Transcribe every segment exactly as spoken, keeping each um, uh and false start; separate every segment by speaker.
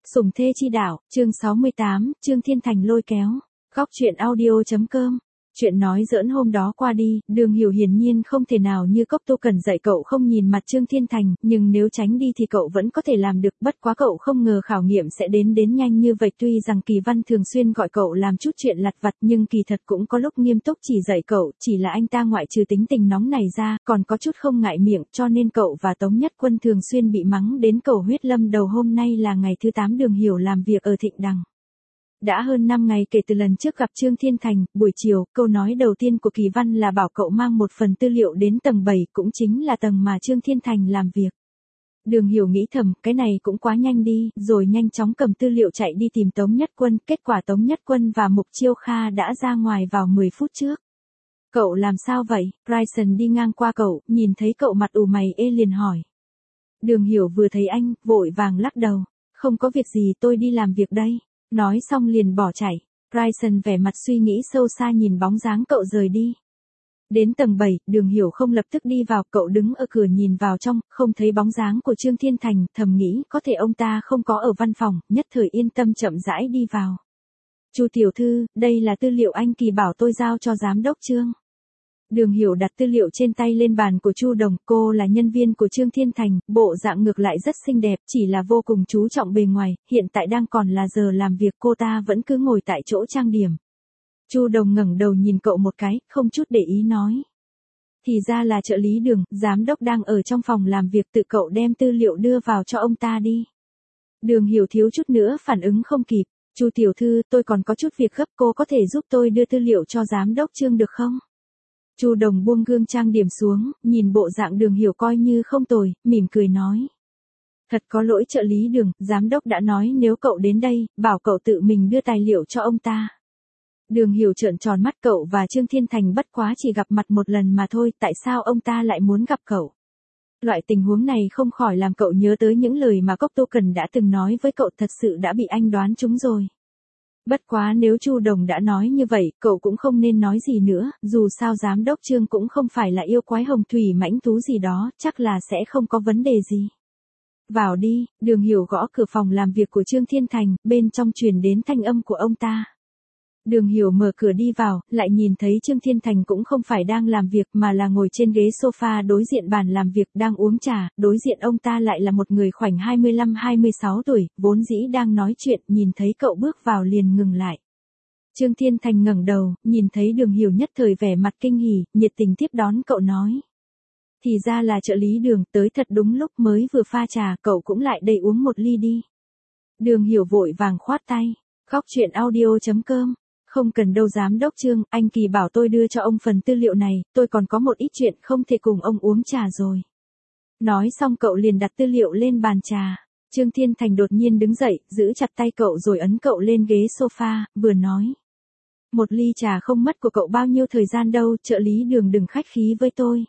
Speaker 1: Sủng thê chi đạo, chương sáu mươi tám, Trương Thiên Thành lôi kéo. Góc truyện audio.com. Chuyện nói giỡn hôm đó qua đi, Đường Hiểu hiển nhiên không thể nào như Cốc Tô Cần dạy cậu không nhìn mặt Trương Thiên Thành, nhưng nếu tránh đi thì cậu vẫn có thể làm được, bất quá cậu không ngờ khảo nghiệm sẽ đến đến nhanh như vậy. Tuy rằng Kỳ Văn thường xuyên gọi cậu làm chút chuyện lặt vặt nhưng kỳ thật cũng có lúc nghiêm túc chỉ dạy cậu, chỉ là anh ta ngoại trừ tính tình nóng này ra, còn có chút không ngại miệng, cho nên cậu và Tống Nhất Quân thường xuyên bị mắng đến cầu huyết lâm đầu. Hôm nay là ngày thứ tám Đường Hiểu làm việc ở Thịnh Đằng. Đã hơn năm ngày kể từ lần trước gặp Trương Thiên Thành, buổi chiều, câu nói đầu tiên của Kỳ Văn là bảo cậu mang một phần tư liệu đến tầng bảy, cũng chính là tầng mà Trương Thiên Thành làm việc. Đường Hiểu nghĩ thầm, cái này cũng quá nhanh đi, rồi nhanh chóng cầm tư liệu chạy đi tìm Tống Nhất Quân, kết quả Tống Nhất Quân và Mục Chiêu Kha đã ra ngoài vào mười phút trước. Cậu làm sao vậy? Bryson đi ngang qua cậu, nhìn thấy cậu mặt ủ mày ê liền hỏi. Đường Hiểu vừa thấy anh, vội vàng lắc đầu, không có việc gì, tôi đi làm việc đây. Nói xong liền bỏ chạy. Bryson vẻ mặt suy nghĩ sâu xa nhìn bóng dáng cậu rời đi. Đến tầng bảy, Đường Hiểu không lập tức đi vào, cậu đứng ở cửa nhìn vào trong, không thấy bóng dáng của Trương Thiên Thành, thầm nghĩ có thể ông ta không có ở văn phòng, nhất thời yên tâm chậm rãi đi vào. Chu tiểu thư, đây là tư liệu anh Kỳ bảo tôi giao cho giám đốc Trương. Đường Hiểu đặt tư liệu trên tay lên bàn của Chu Đồng, cô là nhân viên của Trương Thiên Thành, bộ dạng ngược lại rất xinh đẹp, chỉ là vô cùng chú trọng bề ngoài, hiện tại đang còn là giờ làm việc, cô ta vẫn cứ ngồi tại chỗ trang điểm. Chu Đồng ngẩng đầu nhìn cậu một cái, không chút để ý nói. Thì ra là trợ lý Đường, giám đốc đang ở trong phòng làm việc, tự cậu đem tư liệu đưa vào cho ông ta đi. Đường Hiểu thiếu chút nữa phản ứng không kịp, Chu tiểu thư, tôi còn có chút việc gấp, cô có thể giúp tôi đưa tư liệu cho giám đốc Trương được không? Chu Đồng buông gương trang điểm xuống, nhìn bộ dạng Đường Hiểu coi như không tồi, mỉm cười nói. Thật có lỗi trợ lý Đường, giám đốc đã nói nếu cậu đến đây, bảo cậu tự mình đưa tài liệu cho ông ta. Đường Hiểu trợn tròn mắt, cậu và Trương Thiên Thành bất quá chỉ gặp mặt một lần mà thôi, tại sao ông ta lại muốn gặp cậu? Loại tình huống này không khỏi làm cậu nhớ tới những lời mà Cốc Tô Cần đã từng nói với cậu, thật sự đã bị anh đoán trúng rồi. Bất quá nếu Chu Đồng đã nói như vậy, cậu cũng không nên nói gì nữa, dù sao giám đốc Trương cũng không phải là yêu quái hồng thủy mãnh thú gì đó, chắc là sẽ không có vấn đề gì. Vào đi, Đường Hiểu gõ cửa phòng làm việc của Trương Thiên Thành, bên trong truyền đến thanh âm của ông ta. Đường Hiểu mở cửa đi vào, lại nhìn thấy Trương Thiên Thành cũng không phải đang làm việc mà là ngồi trên ghế sofa đối diện bàn làm việc đang uống trà, đối diện ông ta lại là một người khoảnh hai mươi lăm hai mươi sáu tuổi, vốn dĩ đang nói chuyện, nhìn thấy cậu bước vào liền ngừng lại. Trương Thiên Thành ngẩng đầu, nhìn thấy Đường Hiểu nhất thời vẻ mặt kinh hỉ, nhiệt tình tiếp đón cậu nói. Thì ra là trợ lý Đường, tới thật đúng lúc, mới vừa pha trà, cậu cũng lại đây uống một ly đi. Đường Hiểu vội vàng khoát tay, góc truyện audio.com. Không cần đâu giám đốc Trương, anh Kỳ bảo tôi đưa cho ông phần tư liệu này, tôi còn có một ít chuyện không thể cùng ông uống trà rồi. Nói xong cậu liền đặt tư liệu lên bàn trà. Trương Thiên Thành đột nhiên đứng dậy, giữ chặt tay cậu rồi ấn cậu lên ghế sofa, vừa nói. Một ly trà không mất của cậu bao nhiêu thời gian đâu, trợ lý Đường đừng khách khí với tôi.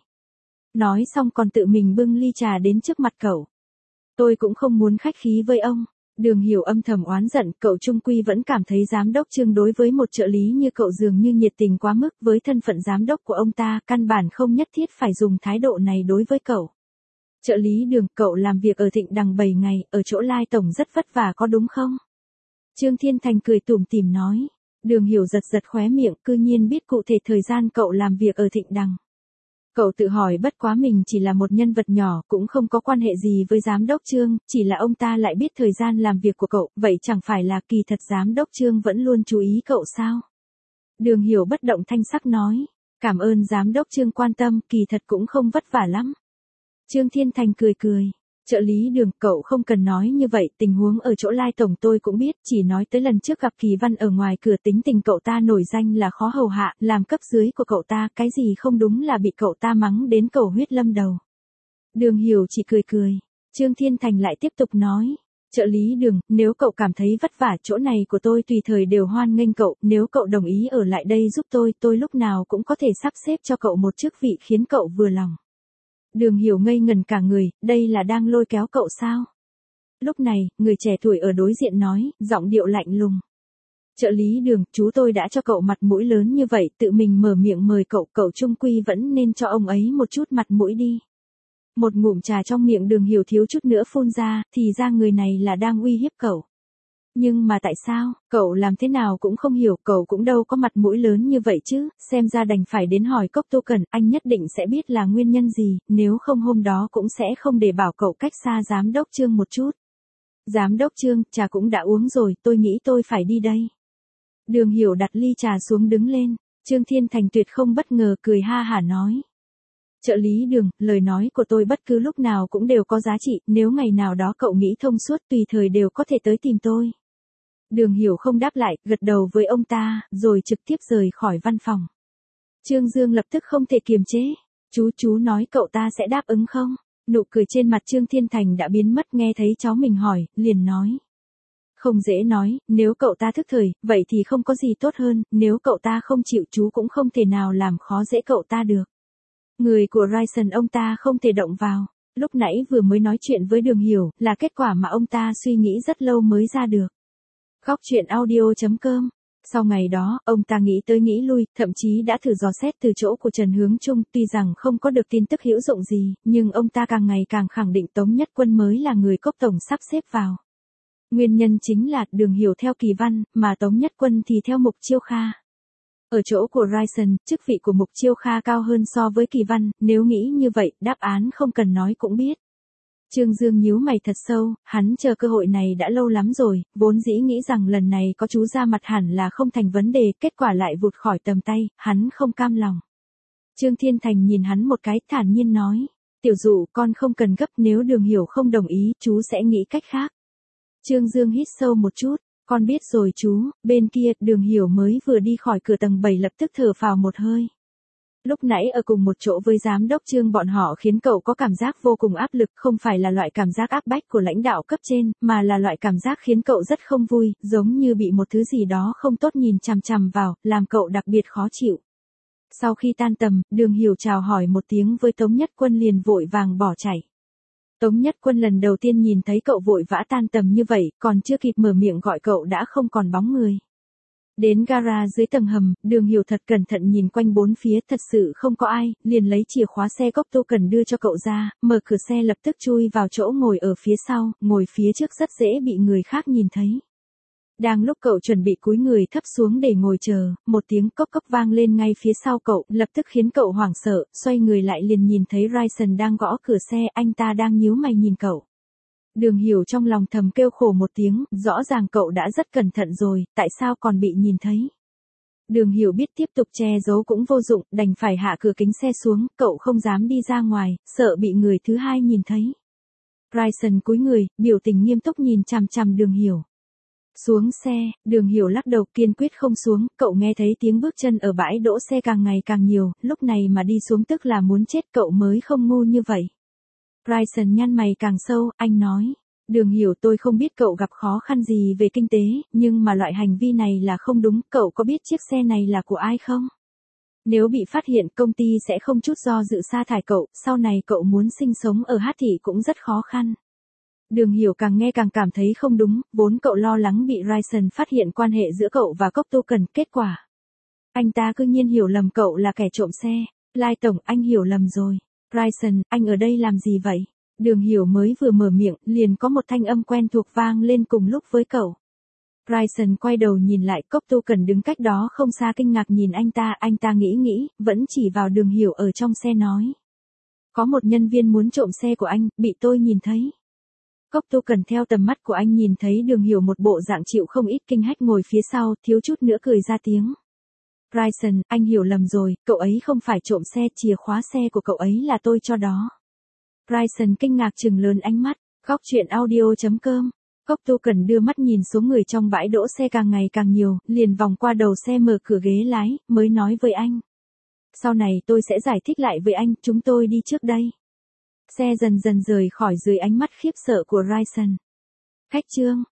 Speaker 1: Nói xong còn tự mình bưng ly trà đến trước mặt cậu. Tôi cũng không muốn khách khí với ông. Đường Hiểu âm thầm oán giận, cậu trung quy vẫn cảm thấy giám đốc Trương đối với một trợ lý như cậu dường như nhiệt tình quá mức, với thân phận giám đốc của ông ta, căn bản không nhất thiết phải dùng thái độ này đối với cậu. Trợ lý Đường, cậu làm việc ở Thịnh Đằng bảy ngày, ở chỗ Lai Tổng rất vất vả có đúng không? Trương Thiên Thành cười tủm tỉm nói. Đường Hiểu giật giật khóe miệng, cư nhiên biết cụ thể thời gian cậu làm việc ở Thịnh Đằng. Cậu tự hỏi bất quá mình chỉ là một nhân vật nhỏ, cũng không có quan hệ gì với giám đốc Trương, chỉ là ông ta lại biết thời gian làm việc của cậu, vậy chẳng phải là kỳ thật giám đốc Trương vẫn luôn chú ý cậu sao? Đường Hiểu bất động thanh sắc nói, cảm ơn giám đốc Trương quan tâm, kỳ thật cũng không vất vả lắm. Trương Thiên Thành cười cười, trợ lý Đường, cậu không cần nói như vậy, tình huống ở chỗ Lai Tổng tôi cũng biết, chỉ nói tới lần trước gặp Kỳ Văn ở ngoài cửa, tính tình cậu ta nổi danh là khó hầu hạ, làm cấp dưới của cậu ta, cái gì không đúng là bị cậu ta mắng đến cầu huyết lâm đầu. Đường Hiểu chỉ cười cười, Trương Thiên Thành lại tiếp tục nói, trợ lý Đường, nếu cậu cảm thấy vất vả, chỗ này của tôi tùy thời đều hoan nghênh cậu, nếu cậu đồng ý ở lại đây giúp tôi, tôi lúc nào cũng có thể sắp xếp cho cậu một chức vị khiến cậu vừa lòng. Đường Hiểu ngây ngần cả người, đây là đang lôi kéo cậu sao? Lúc này, người trẻ tuổi ở đối diện nói, giọng điệu lạnh lùng. Trợ lý Đường, chú tôi đã cho cậu mặt mũi lớn như vậy, tự mình mở miệng mời cậu, cậu trung quy vẫn nên cho ông ấy một chút mặt mũi đi. Một ngụm trà trong miệng Đường Hiểu thiếu chút nữa phun ra, thì ra người này là đang uy hiếp cậu. Nhưng mà tại sao, cậu làm thế nào cũng không hiểu, cậu cũng đâu có mặt mũi lớn như vậy chứ, xem ra đành phải đến hỏi Cốc Tô Cẩn, anh nhất định sẽ biết là nguyên nhân gì, nếu không hôm đó cũng sẽ không để bảo cậu cách xa giám đốc Trương một chút. Giám đốc Trương, trà cũng đã uống rồi, tôi nghĩ tôi phải đi đây. Đường Hiểu đặt ly trà xuống đứng lên, Trương Thiên Thành tuyệt không bất ngờ cười ha hả nói. Trợ lý Đường, lời nói của tôi bất cứ lúc nào cũng đều có giá trị, nếu ngày nào đó cậu nghĩ thông suốt tùy thời đều có thể tới tìm tôi. Đường Hiểu không đáp lại, gật đầu với ông ta, rồi trực tiếp rời khỏi văn phòng. Trương Dương lập tức không thể kiềm chế. Chú chú nói cậu ta sẽ đáp ứng không? Nụ cười trên mặt Trương Thiên Thành đã biến mất, nghe thấy cháu mình hỏi, liền nói. Không dễ nói, nếu cậu ta thức thời, vậy thì không có gì tốt hơn, nếu cậu ta không chịu chú cũng không thể nào làm khó dễ cậu ta được. Người của Ryzen ông ta không thể động vào, lúc nãy vừa mới nói chuyện với Đường Hiểu, là kết quả mà ông ta suy nghĩ rất lâu mới ra được. Góc truyện audio.com. Sau ngày đó, ông ta nghĩ tới nghĩ lui, thậm chí đã thử dò xét từ chỗ của Trần Hướng Trung, tuy rằng không có được tin tức hữu dụng gì, nhưng ông ta càng ngày càng khẳng định Tống Nhất Quân mới là người Cốc Tổng sắp xếp vào. Nguyên nhân chính là Đường Hiểu theo Kỳ Văn, mà Tống Nhất Quân thì theo Mục Chiêu Kha. Ở chỗ của Ryzen, chức vị của Mục Chiêu Kha cao hơn so với Kỳ Văn, nếu nghĩ như vậy, đáp án không cần nói cũng biết. Trương Dương nhíu mày thật sâu, hắn chờ cơ hội này đã lâu lắm rồi, vốn dĩ nghĩ rằng lần này có chú ra mặt hẳn là không thành vấn đề, kết quả lại vụt khỏi tầm tay, hắn không cam lòng. Trương Thiên Thành nhìn hắn một cái, thản nhiên nói, tiểu dụ con không cần gấp, nếu Đường Hiểu không đồng ý, chú sẽ nghĩ cách khác. Trương Dương hít sâu một chút, con biết rồi chú. Bên kia, Đường Hiểu mới vừa đi khỏi cửa tầng bảy lập tức thở phào một hơi. Lúc nãy ở cùng một chỗ với giám đốc Trương bọn họ khiến cậu có cảm giác vô cùng áp lực, không phải là loại cảm giác áp bách của lãnh đạo cấp trên, mà là loại cảm giác khiến cậu rất không vui, giống như bị một thứ gì đó không tốt nhìn chằm chằm vào, làm cậu đặc biệt khó chịu. Sau khi tan tầm, Đường Hiểu chào hỏi một tiếng với Tống Nhất Quân liền vội vàng bỏ chạy. Tống Nhất Quân lần đầu tiên nhìn thấy cậu vội vã tan tầm như vậy, còn chưa kịp mở miệng gọi cậu đã không còn bóng người. Đến gara dưới tầng hầm, Đường Hiểu thật cẩn thận nhìn quanh bốn phía, thật sự không có ai, liền lấy chìa khóa xe Cốc Tô Cần đưa cho cậu ra, mở cửa xe lập tức chui vào chỗ ngồi ở phía sau, ngồi phía trước rất dễ bị người khác nhìn thấy. Đang lúc cậu chuẩn bị cúi người thấp xuống để ngồi chờ, một tiếng cốc cốc vang lên ngay phía sau cậu, lập tức khiến cậu hoảng sợ, xoay người lại liền nhìn thấy Ryzen đang gõ cửa xe, anh ta đang nhíu mày nhìn cậu. Đường Hiểu trong lòng thầm kêu khổ một tiếng, rõ ràng cậu đã rất cẩn thận rồi, tại sao còn bị nhìn thấy. Đường Hiểu biết tiếp tục che giấu cũng vô dụng, đành phải hạ cửa kính xe xuống, cậu không dám đi ra ngoài, sợ bị người thứ hai nhìn thấy. Ryzen cúi người, biểu tình nghiêm túc nhìn chằm chằm Đường Hiểu. Xuống xe, Đường Hiểu lắc đầu kiên quyết không xuống, cậu nghe thấy tiếng bước chân ở bãi đỗ xe càng ngày càng nhiều, lúc này mà đi xuống tức là muốn chết, cậu mới không ngu như vậy. Ryzen nhăn mày càng sâu, anh nói, Đường Hiểu tôi không biết cậu gặp khó khăn gì về kinh tế, nhưng mà loại hành vi này là không đúng, cậu có biết chiếc xe này là của ai không? Nếu bị phát hiện công ty sẽ không chút do dự sa thải cậu, sau này cậu muốn sinh sống ở Hát Thị cũng rất khó khăn. Đường Hiểu càng nghe càng cảm thấy không đúng, vốn cậu lo lắng bị Ryzen phát hiện quan hệ giữa cậu và Cốc Tô Cần, kết quả. Anh ta cư nhiên hiểu lầm cậu là kẻ trộm xe. Lai Tổng, anh hiểu lầm rồi. Ryzen, anh ở đây làm gì vậy? Đường Hiểu mới vừa mở miệng, liền có một thanh âm quen thuộc vang lên cùng lúc với cậu. Ryzen quay đầu nhìn lại, Cốc Tô Cần đứng cách đó không xa kinh ngạc nhìn anh ta, anh ta nghĩ nghĩ, vẫn chỉ vào Đường Hiểu ở trong xe nói. Có một nhân viên muốn trộm xe của anh, bị tôi nhìn thấy. Cốc Tô Cần theo tầm mắt của anh nhìn thấy Đường Hiểu một bộ dạng chịu không ít kinh hách ngồi phía sau, thiếu chút nữa cười ra tiếng. Ryzen, anh hiểu lầm rồi, cậu ấy không phải trộm xe, chìa khóa xe của cậu ấy là tôi cho đó. Ryzen kinh ngạc trừng lớn ánh mắt, góc truyện audio.com. Cốc Tô Cần đưa mắt nhìn số người trong bãi đỗ xe càng ngày càng nhiều, liền vòng qua đầu xe mở cửa ghế lái, mới nói với anh. Sau này tôi sẽ giải thích lại với anh, chúng tôi đi trước đây. Xe dần dần rời khỏi dưới ánh mắt khiếp sợ của Ryzen. Khách Trương.